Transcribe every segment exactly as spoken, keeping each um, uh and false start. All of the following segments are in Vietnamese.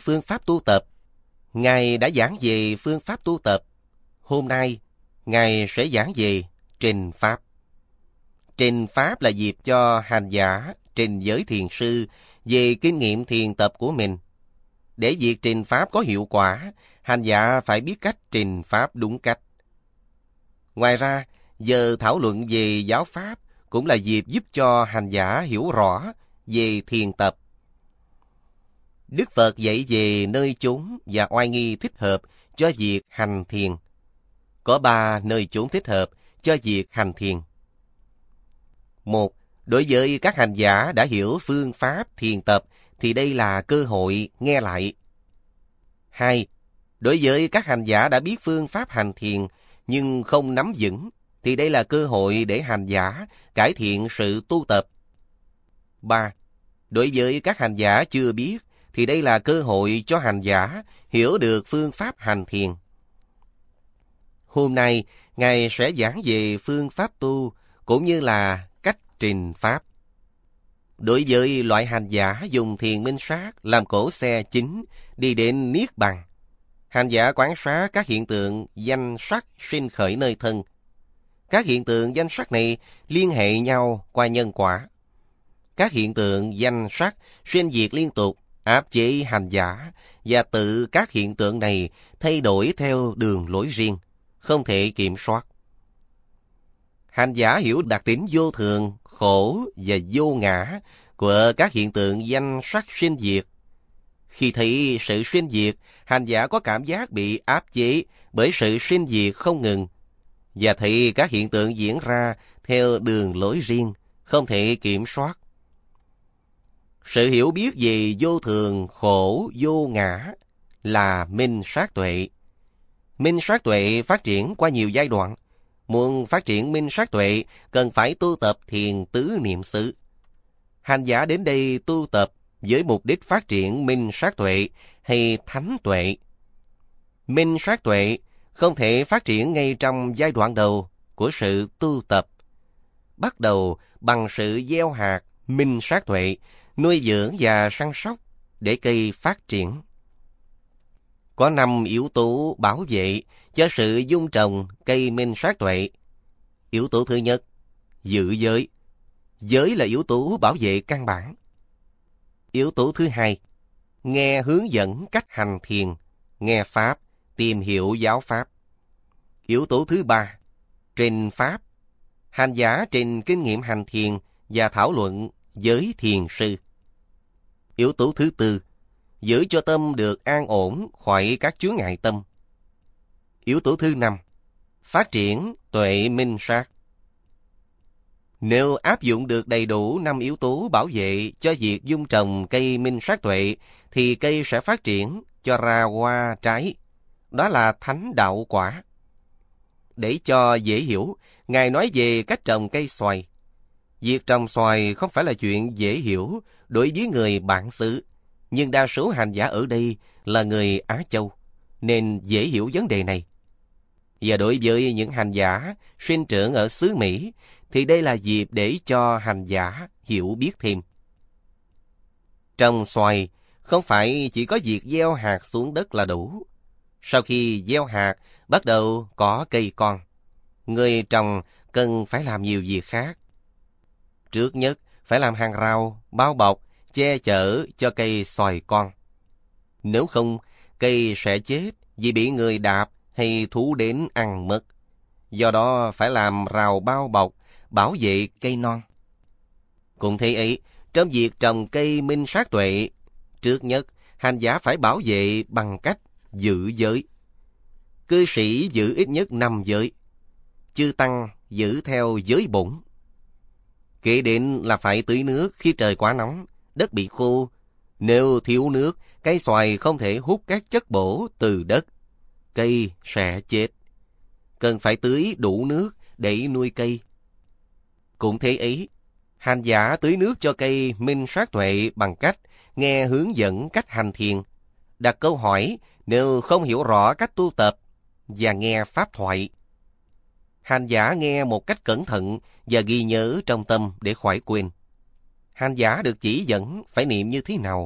phương pháp tu tập. Ngài đã giảng về phương pháp tu tập. Hôm nay, Ngài sẽ giảng về trình pháp. Trình pháp là dịp cho hành giả trình với thiền sư về kinh nghiệm thiền tập của mình. Để việc trình pháp có hiệu quả, hành giả phải biết cách trình pháp đúng cách. Ngoài ra, giờ thảo luận về giáo pháp cũng là dịp giúp cho hành giả hiểu rõ về thiền tập. Đức Phật dạy về nơi chốn và oai nghi thích hợp cho việc hành thiền. Có ba nơi chốn thích hợp cho việc hành thiền. Một, đối với các hành giả đã hiểu phương pháp thiền tập thì đây là cơ hội nghe lại. Hai, đối với các hành giả đã biết phương pháp hành thiền nhưng không nắm vững thì đây là cơ hội để hành giả cải thiện sự tu tập. Ba, đối với các hành giả chưa biết thì đây là cơ hội cho hành giả hiểu được phương pháp hành thiền. Hôm nay, Ngài sẽ giảng về phương pháp tu cũng như là cách trình pháp. Đối với loại hành giả dùng thiền minh sát làm cỗ xe chính đi đến Niết Bàn, hành giả quán sát các hiện tượng danh sắc sinh khởi nơi thân. Các hiện tượng danh sắc này liên hệ nhau qua nhân quả. Các hiện tượng danh sắc sinh diệt liên tục, áp chế hành giả, và tự các hiện tượng này thay đổi theo đường lối riêng, không thể kiểm soát. Hành giả hiểu đặc tính vô thường, khổ và vô ngã của các hiện tượng danh sắc sinh diệt. Khi thấy sự sinh diệt, hành giả có cảm giác bị áp chế bởi sự sinh diệt không ngừng, và thấy các hiện tượng diễn ra theo đường lối riêng, không thể kiểm soát. Sự hiểu biết về vô thường, khổ, vô ngã là minh sát tuệ. Minh sát tuệ phát triển qua nhiều giai đoạn. Muốn phát triển minh sát tuệ, cần phải tu tập thiền tứ niệm xứ. Hành giả đến đây tu tập với mục đích phát triển minh sát tuệ hay thánh tuệ. Minh sát tuệ không thể phát triển ngay trong giai đoạn đầu của sự tu tập. Bắt đầu bằng sự gieo hạt minh sát tuệ, nuôi dưỡng và săn sóc để cây phát triển. Có năm yếu tố bảo vệ cho sự dung trồng cây minh sát tuệ. Yếu tố thứ nhất, giữ giới. Giới là yếu tố bảo vệ căn bản. Yếu tố thứ hai, nghe hướng dẫn cách hành thiền, nghe pháp, tìm hiểu giáo pháp. Yếu tố thứ ba, trình pháp. Hành giả trình kinh nghiệm hành thiền và thảo luận với thiền sư. Yếu tố thứ tư, giữ cho tâm được an ổn khỏi các chướng ngại tâm. Yếu tố thứ năm, phát triển tuệ minh sát. Nếu áp dụng được đầy đủ năm yếu tố bảo vệ cho việc dung trồng cây minh sát tuệ, thì cây sẽ phát triển cho ra hoa trái. Đó là thánh đạo quả. Để cho dễ hiểu, Ngài nói về cách trồng cây xoài. Việc trồng xoài không phải là chuyện dễ hiểu đối với người bản xứ, nhưng đa số hành giả ở đây là người Á Châu, nên dễ hiểu vấn đề này. Và đối với những hành giả sinh trưởng ở xứ Mỹ, thì đây là dịp để cho hành giả hiểu biết thêm. Trồng xoài không phải chỉ có việc gieo hạt xuống đất là đủ. Sau khi gieo hạt, bắt đầu có cây con. Người trồng cần phải làm nhiều việc khác. Trước nhất, phải làm hàng rào, bao bọc, che chở cho cây xoài con. Nếu không, cây sẽ chết vì bị người đạp hay thú đến ăn mất. Do đó phải làm rào bao bọc, bảo vệ cây non. Cũng thế ấy, trong việc trồng cây minh sát tuệ, trước nhất, hành giả phải bảo vệ bằng cách giữ giới. Cư sĩ giữ ít nhất năm giới. Chư tăng giữ theo giới bổn. Kế đến là phải tưới nước khi trời quá nóng, đất bị khô. Nếu thiếu nước, cây xoài không thể hút các chất bổ từ đất. Cây sẽ chết. Cần phải tưới đủ nước để nuôi cây. Cũng thế ấy, hành giả tưới nước cho cây minh sát tuệ bằng cách nghe hướng dẫn cách hành thiền, đặt câu hỏi nếu không hiểu rõ cách tu tập, và nghe pháp thoại. Hành giả nghe một cách cẩn thận và ghi nhớ trong tâm để khỏi quên. Hành giả được chỉ dẫn phải niệm như thế nào,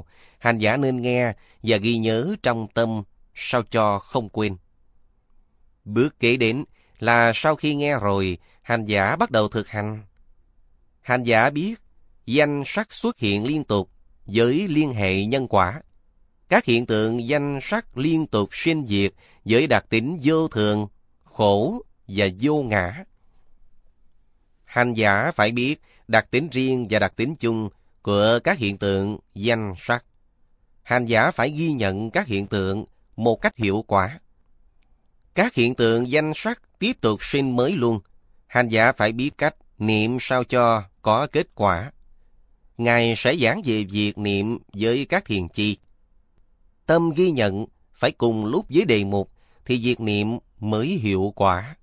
Hành giả nên nghe và ghi nhớ trong tâm sao cho không quên. Bước kế đến là sau khi nghe rồi, hành giả bắt đầu thực hành. Hành giả biết danh sắc xuất hiện liên tục với liên hệ nhân quả. Các hiện tượng danh sắc liên tục sinh diệt với đặc tính vô thường, khổ và vô ngã. Hành giả phải biết đặc tính riêng và đặc tính chung của các hiện tượng danh sắc. Hành giả phải ghi nhận các hiện tượng một cách hiệu quả. Các hiện tượng danh sắc tiếp tục sinh mới luôn. Hành giả phải biết cách niệm sao cho có kết quả. Ngài sẽ giảng về việc niệm với các thiền chi. Tâm ghi nhận phải cùng lúc với đề mục thì việc niệm mới hiệu quả.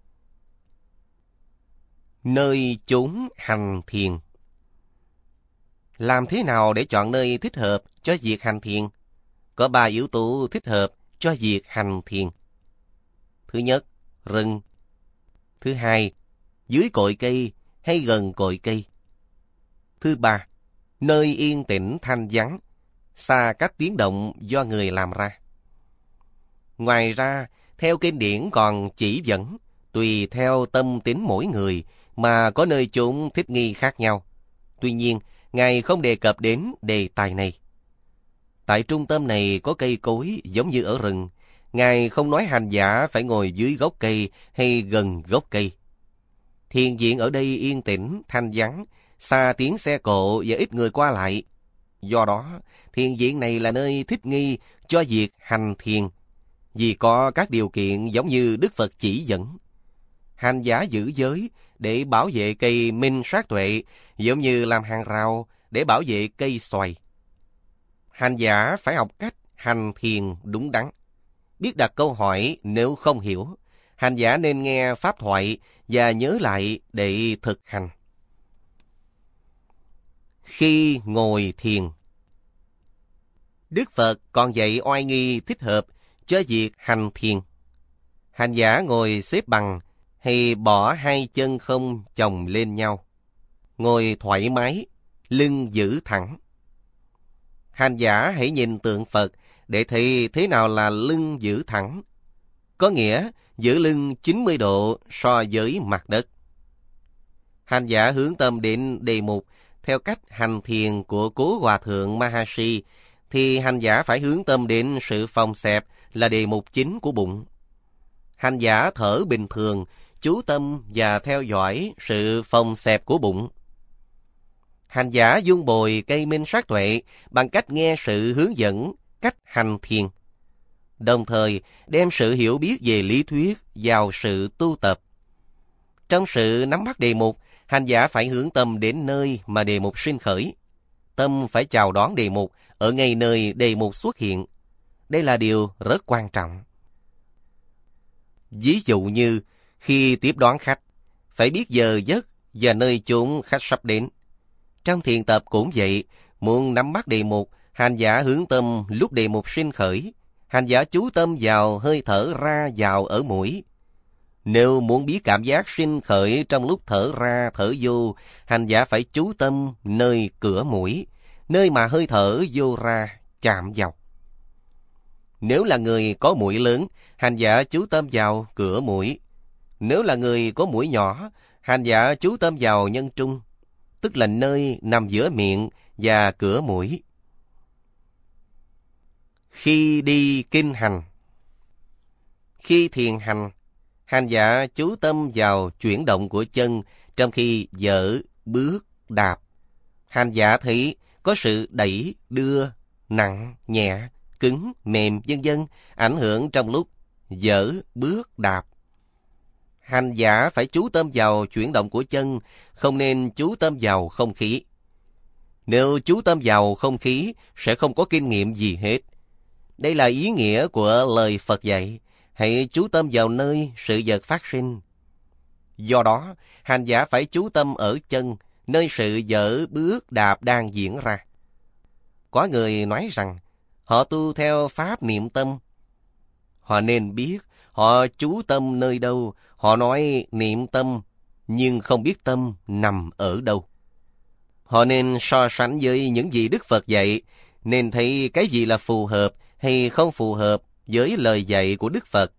Nơi chốn hành thiền. Làm thế nào để chọn nơi thích hợp cho việc hành thiền? Có ba yếu tố thích hợp cho việc hành thiền. Thứ nhất, rừng. Thứ hai, dưới cội cây hay gần cội cây. Thứ ba, nơi yên tĩnh thanh vắng, xa các tiếng động do người làm ra. Ngoài ra, theo kinh điển còn chỉ dẫn, tùy theo tâm tính mỗi người mà có nơi chốn thích nghi khác nhau. Tuy nhiên, Ngài không đề cập đến đề tài này. Tại trung tâm này có cây cối giống như ở rừng. Ngài không nói hành giả phải ngồi dưới gốc cây hay gần gốc cây. Thiền viện ở đây yên tĩnh, thanh vắng, xa tiếng xe cộ và ít người qua lại. Do đó, thiền viện này là nơi thích nghi cho việc hành thiền, vì có các điều kiện giống như Đức Phật chỉ dẫn. Hành giả giữ giới để bảo vệ cây minh sát tuệ, giống như làm hàng rào để bảo vệ cây xoài. Hành giả phải học cách hành thiền đúng đắn. Biết đặt câu hỏi nếu không hiểu. Hành giả nên nghe pháp thoại và nhớ lại để thực hành. Khi ngồi thiền, Đức Phật còn dạy oai nghi thích hợp cho việc hành thiền. Hành giả ngồi xếp bằng hay bỏ hai chân không chồng lên nhau. Ngồi thoải mái, lưng giữ thẳng. Hành giả hãy nhìn tượng Phật để thấy thế nào là lưng giữ thẳng. Có nghĩa giữ lưng chín mươi độ so với mặt đất. Hành giả hướng tâm đến đề mục theo cách hành thiền của Cố Hòa Thượng Maharishi, thì hành giả phải hướng tâm đến sự phòng xẹp là đề mục chính của bụng. Hành giả thở bình thường, chú tâm và theo dõi sự phòng xẹp của bụng. Hành giả dung bồi cây minh sát tuệ bằng cách nghe sự hướng dẫn cách hành thiền, đồng thời đem sự hiểu biết về lý thuyết vào sự tu tập. Trong sự nắm bắt đề mục, hành giả phải hướng tâm đến nơi mà đề mục sinh khởi. Tâm phải chào đón đề mục ở ngay nơi đề mục xuất hiện. Đây là điều rất quan trọng. Ví dụ như khi tiếp đón khách, phải biết giờ giấc và nơi chốn khách sắp đến. Trong thiền tập cũng vậy, muốn nắm bắt đề mục, hành giả hướng tâm lúc đề mục sinh khởi. Hành giả chú tâm vào hơi thở ra vào ở mũi. Nếu muốn biết cảm giác sinh khởi trong lúc thở ra thở vô, hành giả phải chú tâm nơi cửa mũi, nơi mà hơi thở vô ra chạm vào. Nếu là người có mũi lớn, hành giả chú tâm vào cửa mũi. Nếu là người có mũi nhỏ, hành giả chú tâm vào nhân trung, tức là nơi nằm giữa miệng và cửa mũi. Khi đi kinh hành, khi thiền hành, hành giả chú tâm vào chuyển động của chân trong khi dở, bước, đạp. Hành giả thấy có sự đẩy, đưa, nặng, nhẹ, cứng, mềm, vân vân ảnh hưởng trong lúc dở, bước, đạp. Hành giả phải chú tâm vào chuyển động của chân, không nên chú tâm vào không khí. Nếu chú tâm vào không khí, sẽ không có kinh nghiệm gì hết. Đây là ý nghĩa của lời Phật dạy, hãy chú tâm vào nơi sự vật phát sinh. Do đó, hành giả phải chú tâm ở chân, nơi sự dở, bước, đạp đang diễn ra. Có người nói rằng, họ tu theo pháp niệm tâm. Họ nên biết, họ chú tâm nơi đâu. Họ nói niệm tâm, nhưng không biết tâm nằm ở đâu. Họ nên so sánh với những gì Đức Phật dạy, nên thấy cái gì là phù hợp hay không phù hợp với lời dạy của Đức Phật.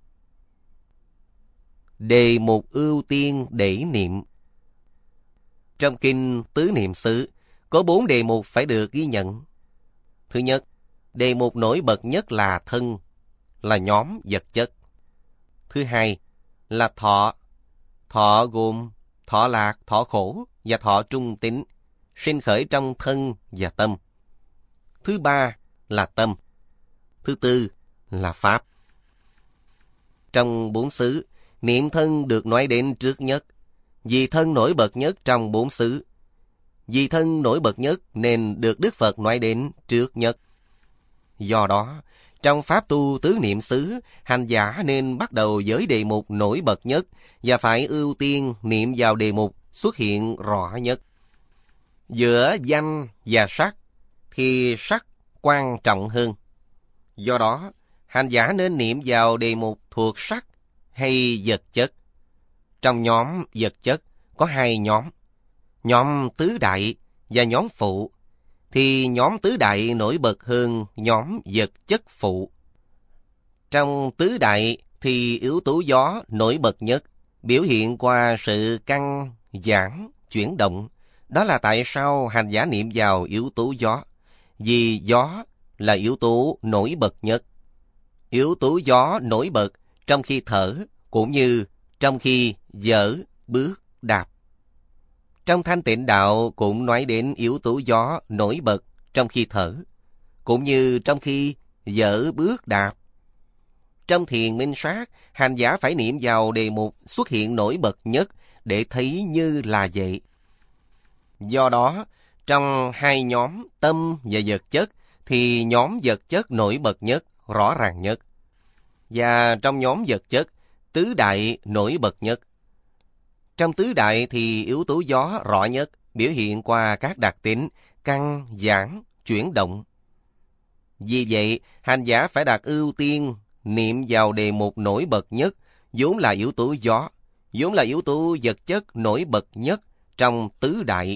Đề mục ưu tiên để niệm. Trong kinh Tứ Niệm xứ có bốn đề mục phải được ghi nhận. Thứ nhất, đề mục nổi bật nhất là thân, là nhóm vật chất. Thứ hai là thọ. Thọ gồm thọ lạc, thọ khổ và thọ trung tín, sinh khởi trong thân và tâm. Thứ ba là tâm. Thứ tư là pháp. Trong bốn xứ, niệm thân được nói đến trước nhất, vì thân nổi bật nhất trong bốn xứ. Vì thân nổi bật nhất nên được Đức Phật nói đến trước nhất. Do đó, trong pháp tu tứ niệm xứ, hành giả nên bắt đầu với đề mục nổi bật nhất và phải ưu tiên niệm vào đề mục xuất hiện rõ nhất. Giữa danh và sắc thì sắc quan trọng hơn. Do đó, hành giả nên niệm vào đề mục thuộc sắc hay vật chất. Trong nhóm vật chất có hai nhóm, nhóm tứ đại và nhóm phụ, thì nhóm tứ đại nổi bật hơn nhóm vật chất phụ. Trong tứ đại thì yếu tố gió nổi bật nhất, biểu hiện qua sự căng, giãn, chuyển động. Đó là tại sao hành giả niệm vào yếu tố gió, vì gió là yếu tố nổi bật nhất. Yếu tố gió nổi bật trong khi thở, cũng như trong khi dở, bước, đạp. Trong thanh tịnh đạo cũng nói đến yếu tố gió nổi bật trong khi thở, cũng như trong khi dở, bước, đạp. Trong thiền minh sát, hành giả phải niệm vào đề mục xuất hiện nổi bật nhất để thấy như là vậy. Do đó, trong hai nhóm tâm và vật chất, thì nhóm vật chất nổi bật nhất, rõ ràng nhất. Và trong nhóm vật chất, tứ đại nổi bật nhất. Trong tứ đại thì yếu tố gió rõ nhất, biểu hiện qua các đặc tính căng, giãn, chuyển động. Vì vậy, hành giả phải đặt ưu tiên niệm vào đề mục nổi bật nhất, vốn là yếu tố gió, vốn là yếu tố vật chất nổi bật nhất trong tứ đại.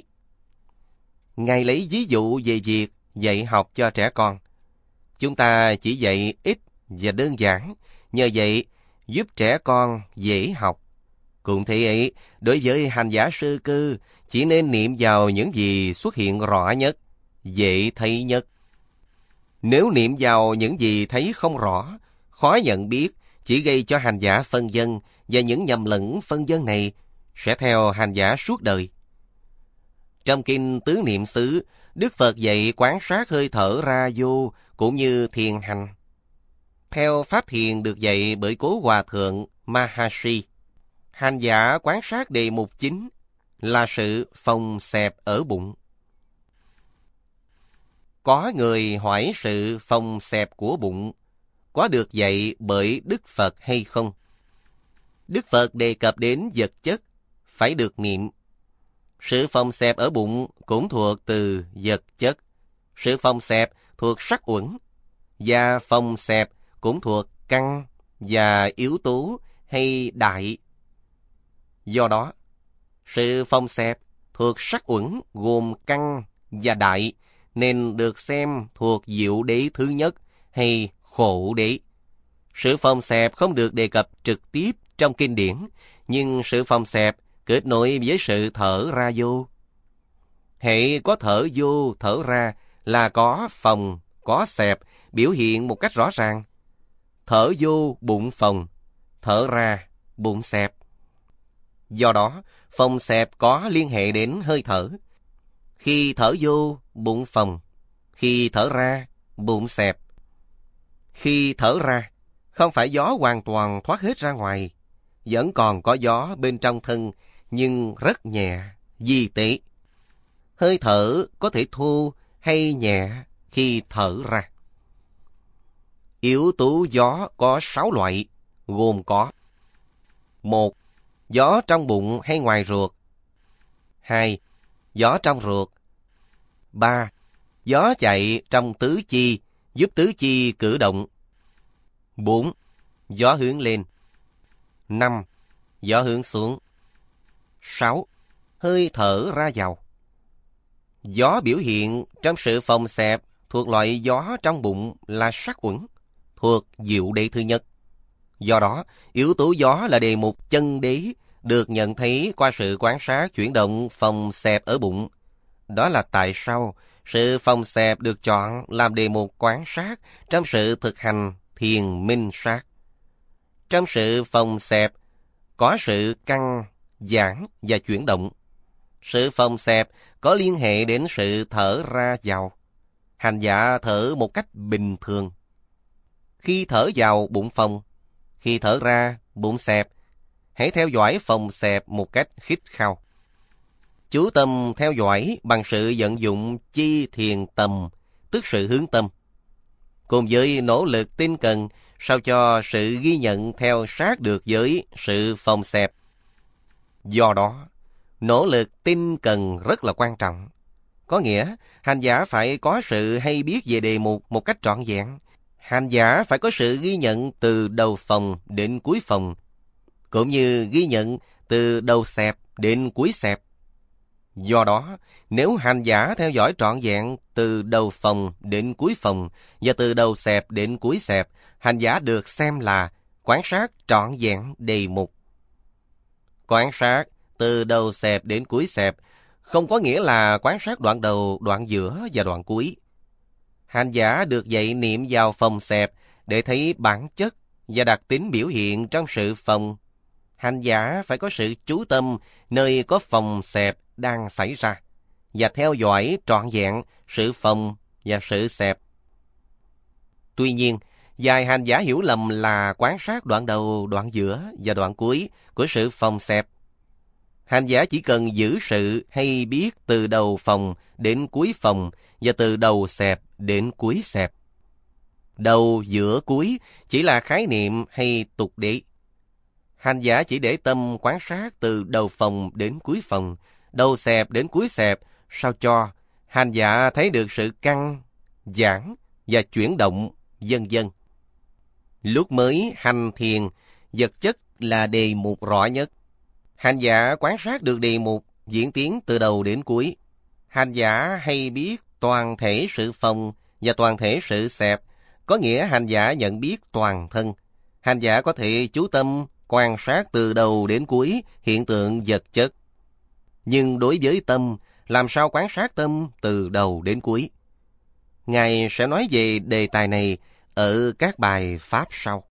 Ngài lấy ví dụ về việc dạy học cho trẻ con. Chúng ta chỉ dạy ít và đơn giản, nhờ vậy giúp trẻ con dễ học. Cũng thế ấy, đối với hành giả sơ cơ, chỉ nên niệm vào những gì xuất hiện rõ nhất, dễ thấy nhất. Nếu niệm vào những gì thấy không rõ, khó nhận biết, chỉ gây cho hành giả phân vân, và những nhầm lẫn phân vân này sẽ theo hành giả suốt đời. Trong kinh Tứ Niệm xứ, Đức Phật dạy quán sát hơi thở ra vô cũng như thiền hành. Theo pháp thiền được dạy bởi Cố Hòa Thượng Maharishi, hành giả quán sát đề mục chính là sự phồng xẹp ở bụng. Có người hỏi sự phồng xẹp của bụng có được dạy bởi Đức Phật hay không? Đức Phật đề cập đến vật chất phải được niệm. Sự phồng xẹp ở bụng cũng thuộc từ vật chất. Sự phồng xẹp thuộc sắc uẩn, và phồng xẹp cũng thuộc căn và yếu tố hay đại. Do đó, sự phồng xẹp thuộc sắc uẩn gồm căn và đại, nên được xem thuộc diệu đế thứ nhất hay khổ đế. Sự phồng xẹp không được đề cập trực tiếp trong kinh điển, nhưng sự phồng xẹp kết nối với sự thở ra vô. Hễ có thở vô, thở ra là có phồng, có xẹp, biểu hiện một cách rõ ràng. Thở vô, bụng phồng, thở ra, bụng xẹp. Do đó, phồng xẹp có liên hệ đến hơi thở. Khi thở vô, bụng phồng. Khi thở ra, bụng xẹp. Khi thở ra, không phải gió hoàn toàn thoát hết ra ngoài. Vẫn còn có gió bên trong thân, nhưng rất nhẹ, vi tế. Hơi thở có thể thô hay nhẹ khi thở ra. Yếu tố gió có sáu loại, gồm có: một. Gió trong bụng hay ngoài ruột. Hai. Gió trong ruột. Ba. Gió chạy trong tứ chi, giúp tứ chi cử động. Bốn. Gió hướng lên. Năm. Gió hướng xuống. Sáu. Hơi thở ra vào. Gió biểu hiện trong sự phồng xẹp thuộc loại gió trong bụng là sát uẩn, thuộc diệu đế thứ nhất. Do đó, yếu tố gió là đề mục chân đế, được nhận thấy qua sự quan sát chuyển động phòng xẹp ở bụng. Đó là tại sao sự phòng xẹp được chọn làm đề mục quan sát trong sự thực hành thiền minh sát. Trong sự phòng xẹp có sự căng, giãn và chuyển động. Sự phòng xẹp có liên hệ đến sự thở ra vào. Hành giả thở một cách bình thường. Khi thở vào bụng phồng, khi thở ra bụng xẹp, hãy theo dõi phòng xẹp một cách khít khao. Chú tâm theo dõi bằng sự vận dụng chi thiền tâm, tức sự hướng tâm. Cùng với nỗ lực tinh cần, sao cho sự ghi nhận theo sát được với sự phòng xẹp. Do đó, nỗ lực tinh cần rất là quan trọng. Có nghĩa, hành giả phải có sự hay biết về đề mục một cách trọn vẹn. Hành giả phải có sự ghi nhận từ đầu phòng đến cuối phòng, cũng như ghi nhận từ đầu xẹp đến cuối xẹp. Do đó, nếu hành giả theo dõi trọn vẹn từ đầu phòng đến cuối phòng và từ đầu xẹp đến cuối xẹp, hành giả được xem là quan sát trọn vẹn đề mục. Quan sát từ đầu xẹp đến cuối xẹp không có nghĩa là quan sát đoạn đầu, đoạn giữa và đoạn cuối. Hành giả được dạy niệm vào phòng xẹp để thấy bản chất và đặc tính biểu hiện trong sự phòng. Hành giả phải có sự chú tâm nơi có phòng xẹp đang xảy ra và theo dõi trọn vẹn sự phòng và sự xẹp. Tuy nhiên, vài hành giả hiểu lầm là quan sát đoạn đầu, đoạn giữa và đoạn cuối của sự phòng xẹp. Hành giả chỉ cần giữ sự hay biết từ đầu phòng đến cuối phòng và từ đầu xẹp đến cuối xẹp. Đầu, giữa, cuối chỉ là khái niệm hay tục đế. Hành giả chỉ để tâm quan sát từ đầu phòng đến cuối phòng, đầu xẹp đến cuối xẹp, sao cho hành giả thấy được sự căng, giãn và chuyển động, vân vân. Lúc mới hành thiền, vật chất là đề mục rõ nhất. Hành giả quan sát được đề mục diễn tiến từ đầu đến cuối. Hành giả hay biết toàn thể sự phòng và toàn thể sự xẹp, có nghĩa hành giả nhận biết toàn thân. Hành giả có thể chú tâm quan sát từ đầu đến cuối hiện tượng vật chất. Nhưng đối với tâm, làm sao quan sát tâm từ đầu đến cuối? Ngài sẽ nói về đề tài này ở các bài pháp sau.